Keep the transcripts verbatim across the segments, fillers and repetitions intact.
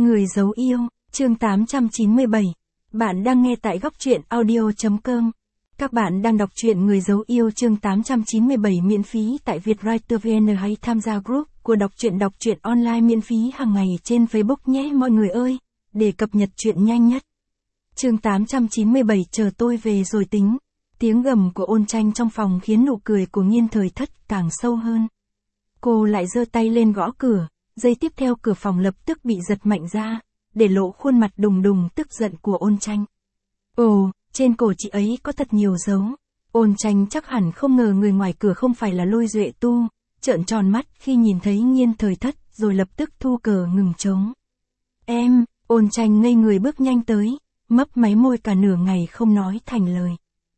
Người giấu yêu, chương tám trăm chín mươi bảy. Bạn đang nghe tại góc truyện audio chấm com. Các bạn đang đọc truyện Người giấu yêu chương tám trăm chín mươi bảy miễn phí tại Vietwriter vê en hay tham gia group của đọc truyện đọc truyện online miễn phí hàng ngày trên Facebook nhé mọi người ơi, để cập nhật truyện nhanh nhất. Chương tám trăm chín mươi bảy chờ tôi về rồi tính. Tiếng gầm của Ôn Tranh trong phòng khiến nụ cười của Nghiên Thời Thất càng sâu hơn. Cô lại giơ tay lên gõ cửa, giây tiếp theo cửa phòng lập tức bị giật mạnh ra, để lộ khuôn mặt đùng đùng tức giận của Ôn Tranh. Ồ, trên cổ chị ấy có thật nhiều dấu. Ôn Tranh chắc hẳn không ngờ người ngoài cửa không phải là Lôi Duệ Tu, trợn tròn mắt khi nhìn thấy Nghiên Thời Thất rồi lập tức thu cờ ngừng trống. Em, Ôn Tranh ngây người bước nhanh tới, mấp máy môi cả nửa ngày không nói thành lời.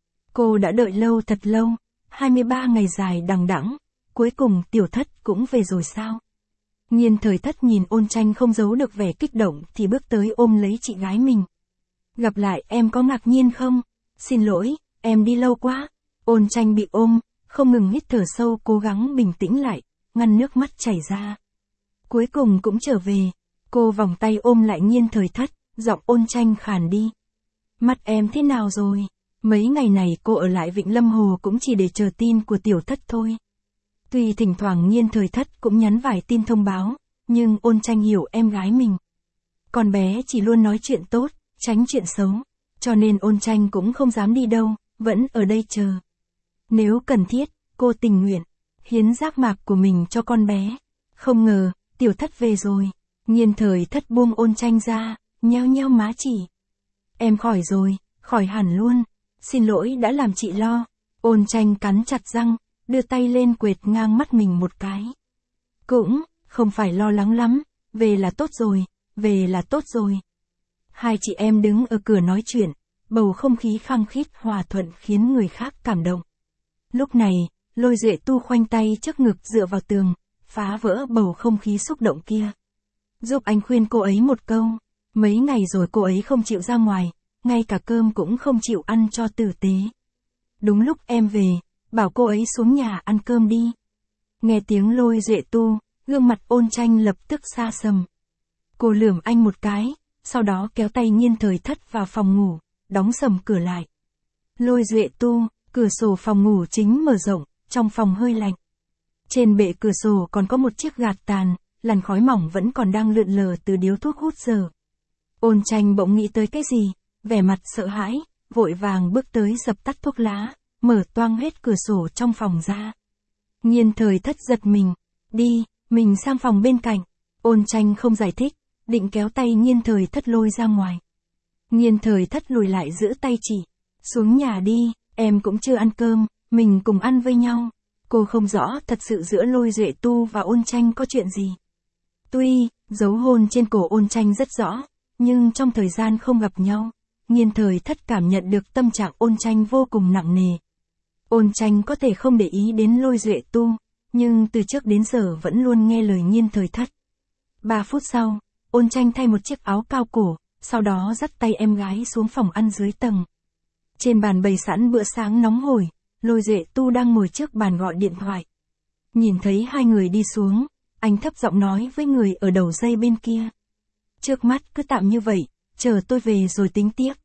Cô đã đợi lâu thật lâu, hai mươi ba ngày dài đằng đẵng, cuối cùng Tiểu Thất cũng về rồi sao? Nghiên Thời Thất nhìn Ôn Tranh không giấu được vẻ kích động thì bước tới ôm lấy chị gái mình. Gặp lại em có ngạc nhiên không? Xin lỗi, em đi lâu quá. Ôn Tranh bị ôm, không ngừng hít thở sâu cố gắng bình tĩnh lại, ngăn nước mắt chảy ra. Cuối cùng cũng trở về, cô vòng tay ôm lại Nghiên Thời Thất, giọng Ôn Tranh khàn đi. Mắt em thế nào rồi? Mấy ngày này cô ở lại Vịnh Lâm Hồ cũng chỉ để chờ tin của Tiểu Thất thôi. Tuy thỉnh thoảng Nghiên Thời Thất cũng nhắn vài tin thông báo, nhưng Ôn Tranh hiểu em gái mình. Con bé chỉ luôn nói chuyện tốt, tránh chuyện xấu, cho nên Ôn Tranh cũng không dám đi đâu, vẫn ở đây chờ. Nếu cần thiết, cô tình nguyện, hiến giác mạc của mình cho con bé. Không ngờ, Tiểu Thất về rồi. Nghiên Thời Thất buông Ôn Tranh ra, nheo nheo má chỉ. Em khỏi rồi, khỏi hẳn luôn. Xin lỗi đã làm chị lo. Ôn Tranh cắn chặt răng, đưa tay lên quệt ngang mắt mình một cái. Cũng, không phải lo lắng lắm, về là tốt rồi, về là tốt rồi. Hai chị em đứng ở cửa nói chuyện, bầu không khí khăng khít hòa thuận khiến người khác cảm động. Lúc này, Lôi Duệ Tu khoanh tay trước ngực dựa vào tường, phá vỡ bầu không khí xúc động kia. Giúp anh khuyên cô ấy một câu, mấy ngày rồi cô ấy không chịu ra ngoài, ngay cả cơm cũng không chịu ăn cho tử tế. Đúng lúc em về, bảo cô ấy xuống nhà ăn cơm đi. Nghe tiếng Lôi Duệ Tu, gương mặt Ôn Tranh lập tức xa sầm. Cô lườm anh một cái, sau đó kéo tay Nghiên Thời Thất vào phòng ngủ, đóng sầm cửa lại. Lôi Duệ Tu, cửa sổ phòng ngủ chính mở rộng, trong phòng hơi lạnh. Trên bệ cửa sổ còn có một chiếc gạt tàn, làn khói mỏng vẫn còn đang lượn lờ từ điếu thuốc hút dở. Ôn Tranh bỗng nghĩ tới cái gì, vẻ mặt sợ hãi, vội vàng bước tới dập tắt thuốc lá, mở toang hết cửa sổ trong phòng ra. Nghiên Thời Thất giật mình, đi, mình sang phòng bên cạnh. Ôn Tranh không giải thích, định kéo tay Nghiên Thời Thất lôi ra ngoài. Nghiên Thời Thất lùi lại giữ tay chị, xuống nhà đi, em cũng chưa ăn cơm, mình cùng ăn với nhau. Cô không rõ thật sự giữa Lôi Duệ Tu và Ôn Tranh có chuyện gì. Tuy, dấu hôn trên cổ Ôn Tranh rất rõ, nhưng trong thời gian không gặp nhau, Nghiên Thời Thất cảm nhận được tâm trạng Ôn Tranh vô cùng nặng nề. Ôn Tranh có thể không để ý đến Lôi Duệ Tu, nhưng từ trước đến giờ vẫn luôn nghe lời Nghiên Thời Thất. Ba phút sau, Ôn Tranh thay một chiếc áo cao cổ, sau đó dắt tay em gái xuống phòng ăn dưới tầng. Trên bàn bày sẵn bữa sáng nóng hổi, Lôi Duệ Tu đang ngồi trước bàn gọi điện thoại. Nhìn thấy hai người đi xuống, anh thấp giọng nói với người ở đầu dây bên kia. Trước mắt cứ tạm như vậy, chờ tôi về rồi tính tiếp.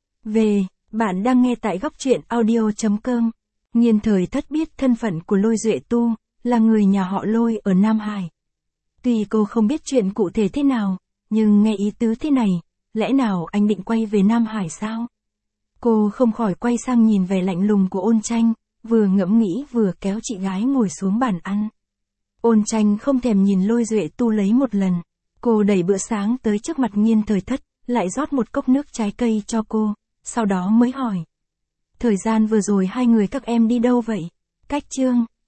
Về, bạn đang nghe tại góc truyện audio chấm com. Nghiên Thời Thất biết thân phận của Lôi Duệ Tu, là người nhà họ Lôi ở Nam Hải. Tuy cô không biết chuyện cụ thể thế nào, nhưng nghe ý tứ thế này, lẽ nào anh định quay về Nam Hải sao? Cô không khỏi quay sang nhìn vẻ lạnh lùng của Ôn Tranh, vừa ngẫm nghĩ vừa kéo chị gái ngồi xuống bàn ăn. Ôn Tranh không thèm nhìn Lôi Duệ Tu lấy một lần, cô đẩy bữa sáng tới trước mặt Nghiên Thời Thất, lại rót một cốc nước trái cây cho cô, sau đó mới hỏi. Thời gian vừa rồi hai người các em đi đâu vậy? Cách Chương,